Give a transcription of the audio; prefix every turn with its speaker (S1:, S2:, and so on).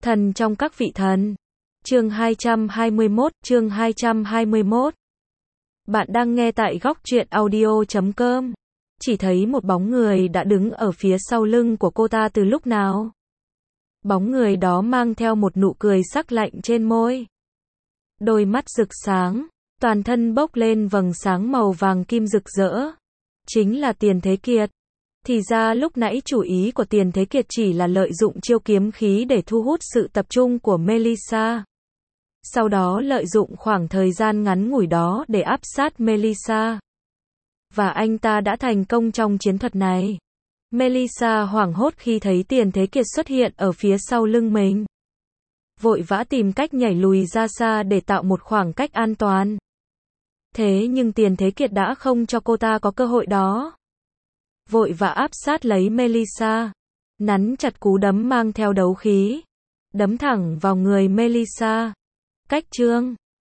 S1: Thần trong các vị thần. Chương 221. Bạn đang nghe tại góc truyện audio.com. Chỉ thấy một bóng người đã đứng ở phía sau lưng của cô ta từ lúc nào. Bóng người đó mang theo một nụ cười sắc lạnh trên môi. Đôi mắt rực sáng, toàn thân bốc lên vầng sáng màu vàng kim rực rỡ. Chính là Tiền Thế Kiệt. Thì ra lúc nãy chủ ý của Tiền Thế Kiệt chỉ là lợi dụng chiêu kiếm khí để thu hút sự tập trung của Melissa. Sau đó lợi dụng khoảng thời gian ngắn ngủi đó để áp sát Melissa. Và anh ta đã thành công trong chiến thuật này. Melissa hoảng hốt khi thấy Tiền Thế Kiệt xuất hiện ở phía sau lưng mình. Vội vã tìm cách nhảy lùi ra xa để tạo một khoảng cách an toàn. Thế nhưng Tiền Thế Kiệt đã không cho cô ta có cơ hội đó. Vội vã áp sát lấy Melissa. Nắn chặt cú đấm mang theo đấu khí. Đấm thẳng vào người Melissa. Cách chương